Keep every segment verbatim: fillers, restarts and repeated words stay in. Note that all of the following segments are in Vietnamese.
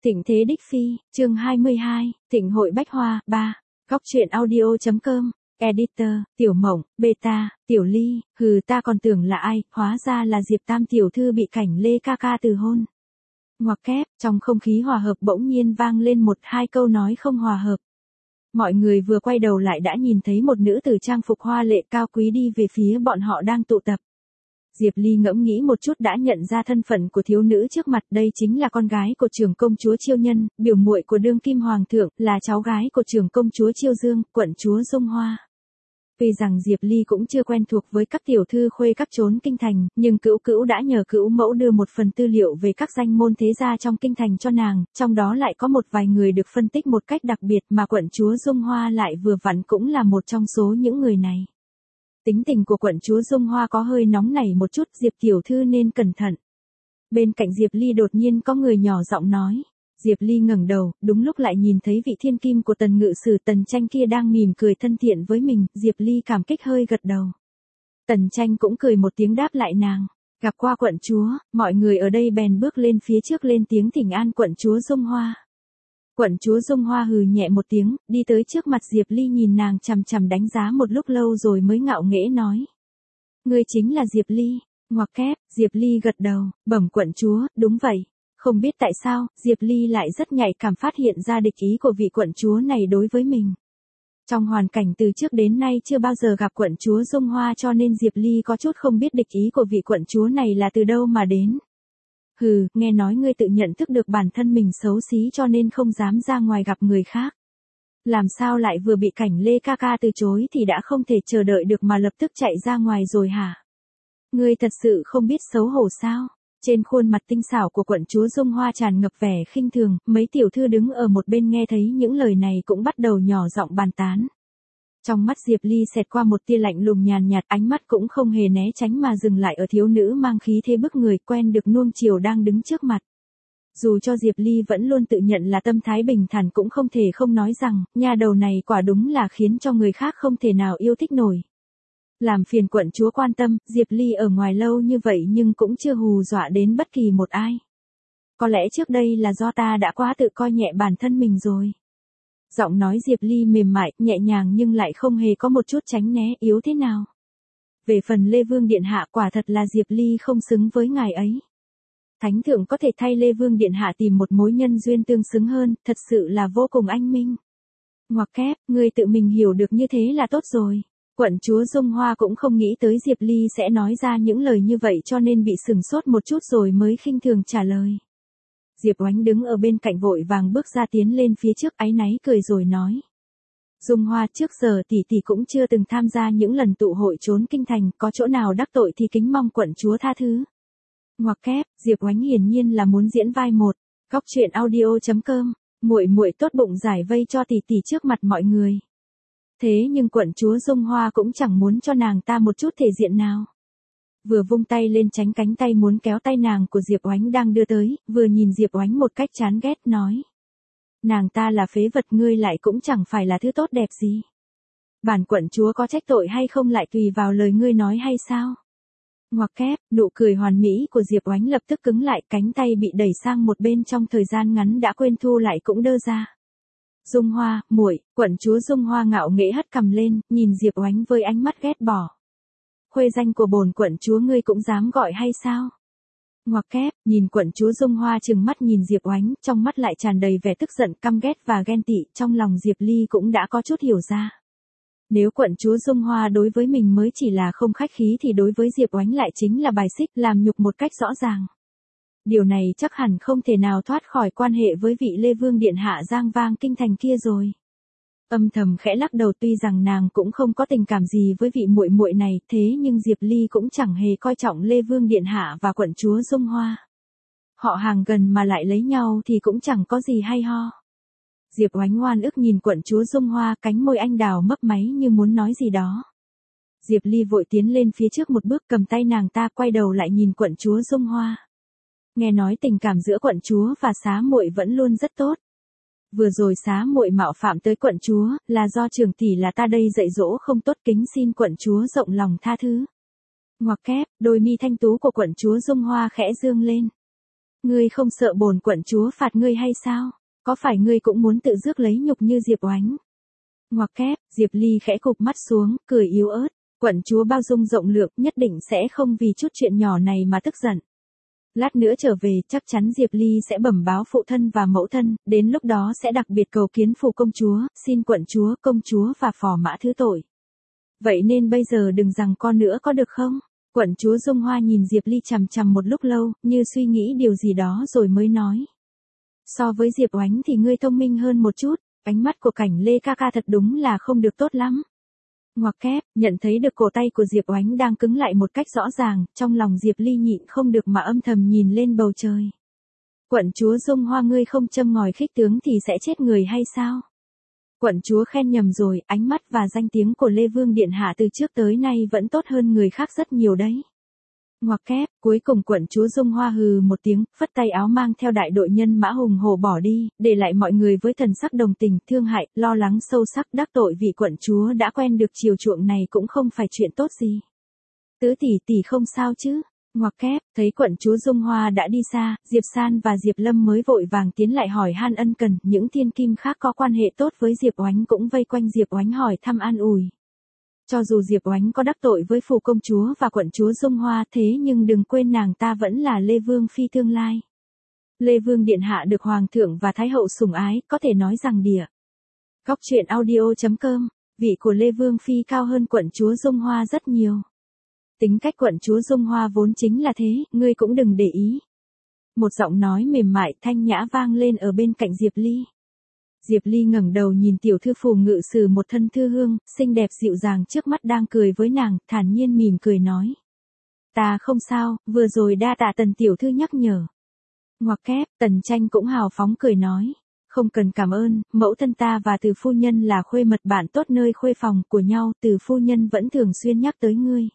Thịnh thế đích phi, chương hai mươi hai, Thịnh hội bách hoa, ba. Góc truyện audio.com, Editor, Tiểu Mộng, Beta, Tiểu Ly, hừ ta còn tưởng là ai, hóa ra là Diệp Tam tiểu thư bị Cảnh Lê ca ca từ hôn. Ngoặc kép, trong không khí hòa hợp bỗng nhiên vang lên một hai câu nói không hòa hợp. Mọi người vừa quay đầu lại đã nhìn thấy một nữ tử trang phục hoa lệ cao quý đi về phía bọn họ đang tụ tập. Diệp Ly ngẫm nghĩ một chút đã nhận ra thân phận của thiếu nữ trước mặt, đây chính là con gái của trưởng công chúa Chiêu Nhân, biểu muội của đương kim hoàng thượng, là cháu gái của trưởng công chúa Chiêu Dương, quận chúa Dung Hoa. Vì rằng Diệp Ly cũng chưa quen thuộc với các tiểu thư khuê các trốn kinh thành, nhưng cữu cữu đã nhờ cữu mẫu đưa một phần tư liệu về các danh môn thế gia trong kinh thành cho nàng, trong đó lại có một vài người được phân tích một cách đặc biệt mà quận chúa Dung Hoa lại vừa vặn cũng là một trong số những người này. Tính tình của quận chúa Dung Hoa có hơi nóng nảy một chút, Diệp tiểu thư nên cẩn thận. Bên cạnh Diệp Ly đột nhiên có người nhỏ giọng nói. Diệp Ly ngẩng đầu, đúng lúc lại nhìn thấy vị thiên kim của Tần Ngự Sử Tần Tranh kia đang mỉm cười thân thiện với mình, Diệp Ly cảm kích hơi gật đầu. Tần Tranh cũng cười một tiếng đáp lại nàng. Gặp qua quận chúa, mọi người ở đây bèn bước lên phía trước lên tiếng thỉnh an quận chúa Dung Hoa. Quận chúa Dung Hoa hừ nhẹ một tiếng, đi tới trước mặt Diệp Ly nhìn nàng chằm chằm đánh giá một lúc lâu rồi mới ngạo nghễ nói. Ngươi chính là Diệp Ly, ngoặc kép, Diệp Ly gật đầu, bẩm quận chúa, đúng vậy. Không biết tại sao, Diệp Ly lại rất nhạy cảm phát hiện ra địch ý của vị quận chúa này đối với mình. Trong hoàn cảnh từ trước đến nay chưa bao giờ gặp quận chúa Dung Hoa cho nên Diệp Ly có chút không biết địch ý của vị quận chúa này là từ đâu mà đến. Hừ, nghe nói ngươi tự nhận thức được bản thân mình xấu xí cho nên không dám ra ngoài gặp người khác. Làm sao lại vừa bị Cảnh Lê ca ca từ chối thì đã không thể chờ đợi được mà lập tức chạy ra ngoài rồi hả? Ngươi thật sự không biết xấu hổ sao? Trên khuôn mặt tinh xảo của quận chúa Dung Hoa tràn ngập vẻ khinh thường, mấy tiểu thư đứng ở một bên nghe thấy những lời này cũng bắt đầu nhỏ giọng bàn tán. Trong mắt Diệp Ly xẹt qua một tia lạnh lùng nhàn nhạt, ánh mắt cũng không hề né tránh mà dừng lại ở thiếu nữ mang khí thế bức người quen được nuông chiều đang đứng trước mặt. Dù cho Diệp Ly vẫn luôn tự nhận là tâm thái bình thản cũng không thể không nói rằng, nha đầu này quả đúng là khiến cho người khác không thể nào yêu thích nổi. Làm phiền quận chúa quan tâm, Diệp Ly ở ngoài lâu như vậy nhưng cũng chưa hù dọa đến bất kỳ một ai. Có lẽ trước đây là do ta đã quá tự coi nhẹ bản thân mình rồi. Giọng nói Diệp Ly mềm mại, nhẹ nhàng nhưng lại không hề có một chút tránh né, yếu thế nào. Về phần Lê Vương Điện Hạ quả thật là Diệp Ly không xứng với ngài ấy. Thánh thượng có thể thay Lê Vương Điện Hạ tìm một mối nhân duyên tương xứng hơn, thật sự là vô cùng anh minh. Ngoặc kép, ngươi tự mình hiểu được như thế là tốt rồi. Quận chúa Dung Hoa cũng không nghĩ tới Diệp Ly sẽ nói ra những lời như vậy cho nên bị sửng sốt một chút rồi mới khinh thường trả lời. Diệp Oánh đứng ở bên cạnh vội vàng bước ra tiến lên phía trước áy náy cười rồi nói. Dung Hoa, trước giờ tỷ tỷ cũng chưa từng tham gia những lần tụ hội trốn kinh thành, có chỗ nào đắc tội thì kính mong quận chúa tha thứ. Ngoặc kép, Diệp Oánh hiển nhiên là muốn diễn vai một. Góc truyện audio.com, muội muội tốt bụng giải vây cho tỷ tỷ trước mặt mọi người. Thế nhưng quận chúa Dung Hoa cũng chẳng muốn cho nàng ta một chút thể diện nào. Vừa vung tay lên tránh cánh tay muốn kéo tay nàng của Diệp Oánh đang đưa tới, vừa nhìn Diệp Oánh một cách chán ghét nói. Nàng ta là phế vật, ngươi lại cũng chẳng phải là thứ tốt đẹp gì. Bản quận chúa có trách tội hay không lại tùy vào lời ngươi nói hay sao? Ngoặc kép, nụ cười hoàn mỹ của Diệp Oánh lập tức cứng lại, cánh tay bị đẩy sang một bên trong thời gian ngắn đã quên thu lại cũng đơ ra. Dung Hoa, muội, quận chúa Dung Hoa ngạo nghễ hất cằm lên, nhìn Diệp Oánh với ánh mắt ghét bỏ. Khuê danh của bổn quận chúa ngươi cũng dám gọi hay sao? Ngoặc kép, nhìn quận chúa Dung Hoa trừng mắt nhìn Diệp Oánh, trong mắt lại tràn đầy vẻ tức giận, căm ghét và ghen tị, trong lòng Diệp Ly cũng đã có chút hiểu ra. Nếu quận chúa Dung Hoa đối với mình mới chỉ là không khách khí thì đối với Diệp Oánh lại chính là bài xích, làm nhục một cách rõ ràng. Điều này chắc hẳn không thể nào thoát khỏi quan hệ với vị Lê Vương Điện Hạ giang vang kinh thành kia rồi. Âm thầm khẽ lắc đầu, tuy rằng nàng cũng không có tình cảm gì với vị muội muội này, thế nhưng Diệp Ly cũng chẳng hề coi trọng Lê Vương Điện Hạ và quận chúa Dung Hoa. Họ hàng gần mà lại lấy nhau thì cũng chẳng có gì hay ho. Diệp Oánh oan ức nhìn quận chúa Dung Hoa, cánh môi anh đào mấp máy như muốn nói gì đó. Diệp Ly vội tiến lên phía trước một bước cầm tay nàng ta, quay đầu lại nhìn quận chúa Dung Hoa. Nghe nói tình cảm giữa quận chúa và xá muội vẫn luôn rất tốt. Vừa rồi xá muội mạo phạm tới quận chúa, là do trưởng tỷ là ta đây dạy dỗ không tốt, kính xin quận chúa rộng lòng tha thứ. Ngoặc kép, đôi mi thanh tú của quận chúa Dung Hoa khẽ dương lên. Ngươi không sợ bổn quận chúa phạt ngươi hay sao? Có phải ngươi cũng muốn tự rước lấy nhục như Diệp Oánh? Ngoặc kép, Diệp Ly khẽ cụp mắt xuống, cười yếu ớt. Quận chúa bao dung rộng lượng, nhất định sẽ không vì chút chuyện nhỏ này mà tức giận. Lát nữa trở về, chắc chắn Diệp Ly sẽ bẩm báo phụ thân và mẫu thân, đến lúc đó sẽ đặc biệt cầu kiến phủ công chúa, xin quận chúa, công chúa và phò mã thứ tội. Vậy nên bây giờ đừng rằng con nữa có được không? Quận chúa Dung Hoa nhìn Diệp Ly chằm chằm một lúc lâu, như suy nghĩ điều gì đó rồi mới nói. So với Diệp Oánh thì ngươi thông minh hơn một chút, ánh mắt của Cảnh Lê ca ca thật đúng là không được tốt lắm. Ngoặc kép, nhận thấy được cổ tay của Diệp Oánh đang cứng lại một cách rõ ràng, trong lòng Diệp Ly nhịn không được mà âm thầm nhìn lên bầu trời. Quận chúa Dung Hoa ngươi không châm ngòi khích tướng thì sẽ chết người hay sao? Quận chúa khen nhầm rồi, ánh mắt và danh tiếng của Lê Vương Điện Hạ từ trước tới nay vẫn tốt hơn người khác rất nhiều đấy. Ngoặc kép, cuối cùng quận chúa Dung Hoa hừ một tiếng, phất tay áo mang theo đại đội nhân mã hùng hổ bỏ đi, để lại mọi người với thần sắc đồng tình, thương hại, lo lắng sâu sắc đắc tội vì quận chúa đã quen được chiều chuộng này cũng không phải chuyện tốt gì. Tứ tỷ tỷ không sao chứ? Ngoặc kép, thấy quận chúa Dung Hoa đã đi xa, Diệp San và Diệp Lâm mới vội vàng tiến lại hỏi han ân cần, những thiên kim khác có quan hệ tốt với Diệp Oánh cũng vây quanh Diệp Oánh hỏi thăm an ủi. Cho dù Diệp Oánh có đắc tội với phủ công chúa và quận chúa Dung Hoa thế nhưng đừng quên nàng ta vẫn là Lê Vương phi tương lai. Lê Vương điện hạ được hoàng thượng và thái hậu sủng ái, có thể nói rằng địa. Góc truyện audio chấm com, vị của Lê Vương phi cao hơn quận chúa Dung Hoa rất nhiều. Tính cách quận chúa Dung Hoa vốn chính là thế, ngươi cũng đừng để ý. Một giọng nói mềm mại thanh nhã vang lên ở bên cạnh Diệp Ly. Diệp Ly ngẩng đầu nhìn tiểu thư phủ ngự sử một thân thư hương, xinh đẹp dịu dàng trước mắt đang cười với nàng, thản nhiên mỉm cười nói. Ta không sao, vừa rồi đa tạ Tần tiểu thư nhắc nhở. Ngoặc kép, Tần Tranh cũng hào phóng cười nói. Không cần cảm ơn, mẫu thân ta và Từ phu nhân là khuê mật bạn tốt nơi khuê phòng của nhau, Từ phu nhân vẫn thường xuyên nhắc tới ngươi.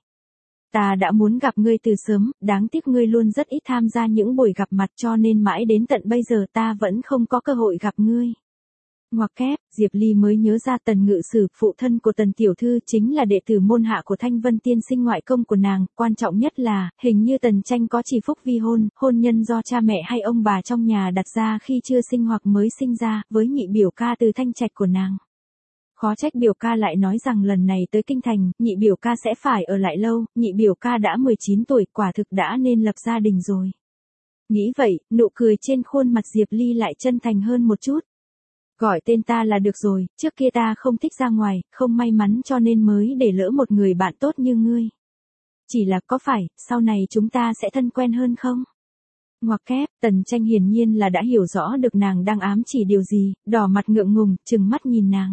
Ta đã muốn gặp ngươi từ sớm, đáng tiếc ngươi luôn rất ít tham gia những buổi gặp mặt cho nên mãi đến tận bây giờ ta vẫn không có cơ hội gặp ngươi. Ngoặc kép, Diệp Ly mới nhớ ra Tần ngự sử, phụ thân của Tần tiểu thư chính là đệ tử môn hạ của Thanh Vân tiên sinh ngoại công của nàng, quan trọng nhất là, hình như Tần Tranh có chỉ phúc vi hôn, hôn nhân do cha mẹ hay ông bà trong nhà đặt ra khi chưa sinh hoặc mới sinh ra, với nhị biểu ca từ Thanh Trạch của nàng. Khó trách biểu ca lại nói rằng lần này tới kinh thành, nhị biểu ca sẽ phải ở lại lâu, nhị biểu ca đã mười chín tuổi, quả thực đã nên lập gia đình rồi. Nghĩ vậy, nụ cười trên khuôn mặt Diệp Ly lại chân thành hơn một chút. Gọi tên ta là được rồi, trước kia ta không thích ra ngoài, không may mắn cho nên mới để lỡ một người bạn tốt như ngươi. Chỉ là có phải, sau này chúng ta sẽ thân quen hơn không? Ngoặc kép, Tần Tranh hiển nhiên là đã hiểu rõ được nàng đang ám chỉ điều gì, đỏ mặt ngượng ngùng, trừng mắt nhìn nàng.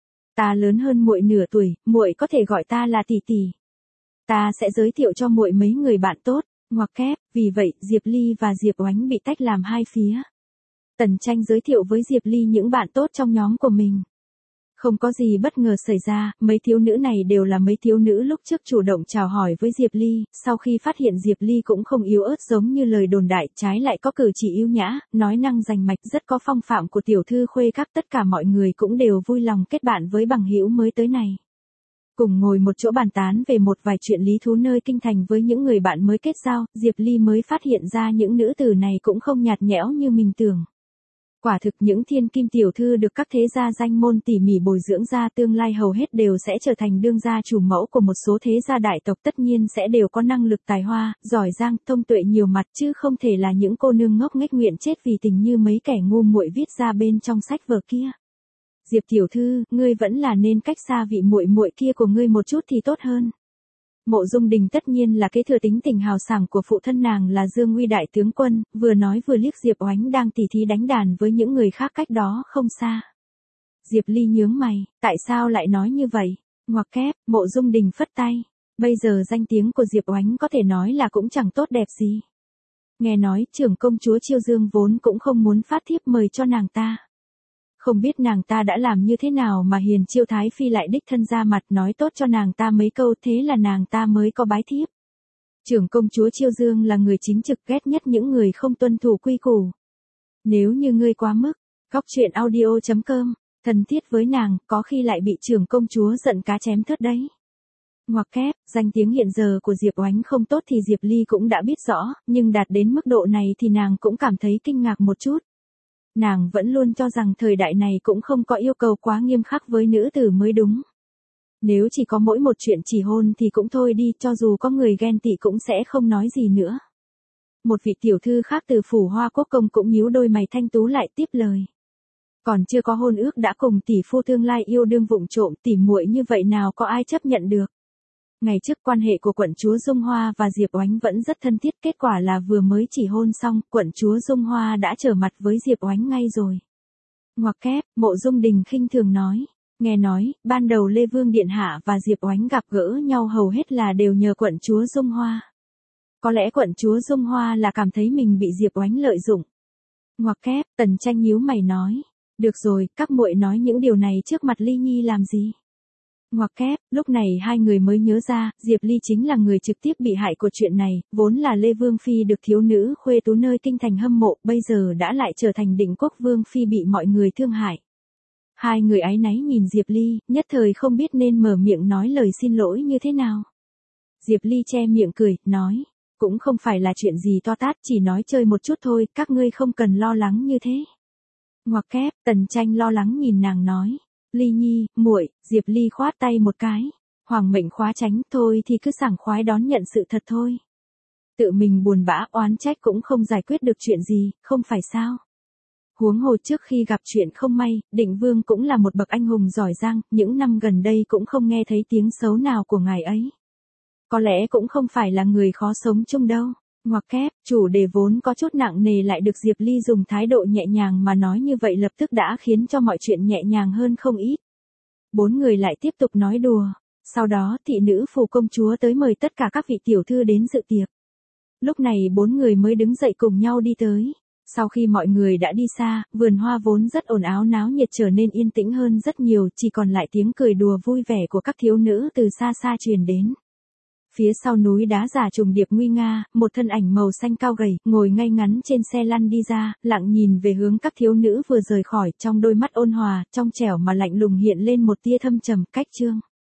Ta lớn hơn muội nửa tuổi, muội có thể gọi ta là tỷ tỷ. Ta sẽ giới thiệu cho muội mấy người bạn tốt. Ngoặc kép, vì vậy, Diệp Ly và Diệp Oánh bị tách làm hai phía. Tần Tranh giới thiệu với Diệp Ly những bạn tốt trong nhóm của mình. Không có gì bất ngờ xảy ra, mấy thiếu nữ này đều là mấy thiếu nữ lúc trước chủ động chào hỏi với Diệp Ly, sau khi phát hiện Diệp Ly cũng không yếu ớt giống như lời đồn đại, trái lại có cử chỉ yêu nhã, nói năng rành mạch, rất có phong phạm của tiểu thư khuê các, tất cả mọi người cũng đều vui lòng kết bạn với bằng hữu mới tới này. Cùng ngồi một chỗ bàn tán về một vài chuyện lý thú nơi kinh thành với những người bạn mới kết giao, Diệp Ly mới phát hiện ra những nữ tử này cũng không nhạt nhẽo như mình tưởng. Quả thực những thiên kim tiểu thư được các thế gia danh môn tỉ mỉ bồi dưỡng ra tương lai hầu hết đều sẽ trở thành đương gia chủ mẫu của một số thế gia đại tộc, tất nhiên sẽ đều có năng lực tài hoa, giỏi giang, thông tuệ nhiều mặt chứ không thể là những cô nương ngốc nghếch nguyện chết vì tình như mấy kẻ ngu muội viết ra bên trong sách vở kia. Diệp tiểu thư, ngươi vẫn là nên cách xa vị muội muội kia của ngươi một chút thì tốt hơn. Mộ Dung Đình tất nhiên là kế thừa tính tình hào sảng của phụ thân nàng là Dương Uy đại tướng quân, vừa nói vừa liếc Diệp Oánh đang tỉ thí đánh đàn với những người khác cách đó không xa. Diệp Ly nhướng mày, tại sao lại nói như vậy? Ngoặc kép, Mộ Dung Đình phất tay. Bây giờ danh tiếng của Diệp Oánh có thể nói là cũng chẳng tốt đẹp gì. Nghe nói trưởng công chúa Chiêu Dương vốn cũng không muốn phát thiếp mời cho nàng ta. Không biết nàng ta đã làm như thế nào mà Hiền Chiêu Thái Phi lại đích thân ra mặt nói tốt cho nàng ta mấy câu, thế là nàng ta mới có bái thiếp. Trưởng công chúa Chiêu Dương là người chính trực, ghét nhất những người không tuân thủ quy củ. Nếu như ngươi quá mức, góc truyện audio chấm com, thân thiết với nàng, có khi lại bị trưởng công chúa giận cá chém thớt đấy. Ngoặc kép, danh tiếng hiện giờ của Diệp Oánh không tốt thì Diệp Ly cũng đã biết rõ, nhưng đạt đến mức độ này thì nàng cũng cảm thấy kinh ngạc một chút. Nàng vẫn luôn cho rằng thời đại này cũng không có yêu cầu quá nghiêm khắc với nữ tử mới đúng. Nếu chỉ có mỗi một chuyện chỉ hôn thì cũng thôi đi, cho dù có người ghen tị cũng sẽ không nói gì nữa. Một vị tiểu thư khác từ phủ Hoa Quốc Công cũng nhíu đôi mày thanh tú lại tiếp lời. Còn chưa có hôn ước đã cùng tỷ phu tương lai yêu đương vụng trộm, tỉ muội như vậy nào có ai chấp nhận được. Ngày trước quan hệ của quận chúa Dung Hoa và Diệp Oánh vẫn rất thân thiết, kết quả là vừa mới chỉ hôn xong, quận chúa Dung Hoa đã trở mặt với Diệp Oánh ngay rồi. Ngoặc kép, Mộ Dung Đình khinh thường nói. Nghe nói, ban đầu Lê Vương Điện Hạ và Diệp Oánh gặp gỡ nhau hầu hết là đều nhờ quận chúa Dung Hoa. Có lẽ quận chúa Dung Hoa là cảm thấy mình bị Diệp Oánh lợi dụng. Ngoặc kép, Tần Tranh nhíu mày nói. Được rồi, các muội nói những điều này trước mặt Ly Nhi làm gì? Ngoặc kép, lúc này hai người mới nhớ ra, Diệp Ly chính là người trực tiếp bị hại của chuyện này, vốn là Lê Vương Phi được thiếu nữ khuê tú nơi kinh thành hâm mộ, bây giờ đã lại trở thành Định Quốc Vương Phi bị mọi người thương hại. Hai người áy náy nhìn Diệp Ly, nhất thời không biết nên mở miệng nói lời xin lỗi như thế nào. Diệp Ly che miệng cười, nói, cũng không phải là chuyện gì to tát, chỉ nói chơi một chút thôi, các ngươi không cần lo lắng như thế. Ngoặc kép, Tần Tranh lo lắng nhìn nàng nói. Ly Nhi, muội, Diệp Ly khoát tay một cái. Hoàng mệnh khóa tránh, thôi thì cứ sảng khoái đón nhận sự thật thôi. Tự mình buồn bã oán trách cũng không giải quyết được chuyện gì, không phải sao. Huống hồ trước khi gặp chuyện không may, Định Vương cũng là một bậc anh hùng giỏi giang, những năm gần đây cũng không nghe thấy tiếng xấu nào của ngài ấy. Có lẽ cũng không phải là người khó sống chung đâu. Ngoặc kép, chủ đề vốn có chút nặng nề lại được Diệp Ly dùng thái độ nhẹ nhàng mà nói như vậy lập tức đã khiến cho mọi chuyện nhẹ nhàng hơn không ít. Bốn người lại tiếp tục nói đùa. Sau đó thị nữ phủ công chúa tới mời tất cả các vị tiểu thư đến dự tiệc. Lúc này bốn người mới đứng dậy cùng nhau đi tới. Sau khi mọi người đã đi xa, vườn hoa vốn rất ồn ào náo nhiệt trở nên yên tĩnh hơn rất nhiều, chỉ còn lại tiếng cười đùa vui vẻ của các thiếu nữ từ xa xa truyền đến. Phía sau núi đá giả trùng điệp nguy nga, một thân ảnh màu xanh cao gầy, ngồi ngay ngắn trên xe lăn đi ra, lặng nhìn về hướng các thiếu nữ vừa rời khỏi, trong đôi mắt ôn hòa, trong trẻo mà lạnh lùng hiện lên một tia thâm trầm, Cách Trương.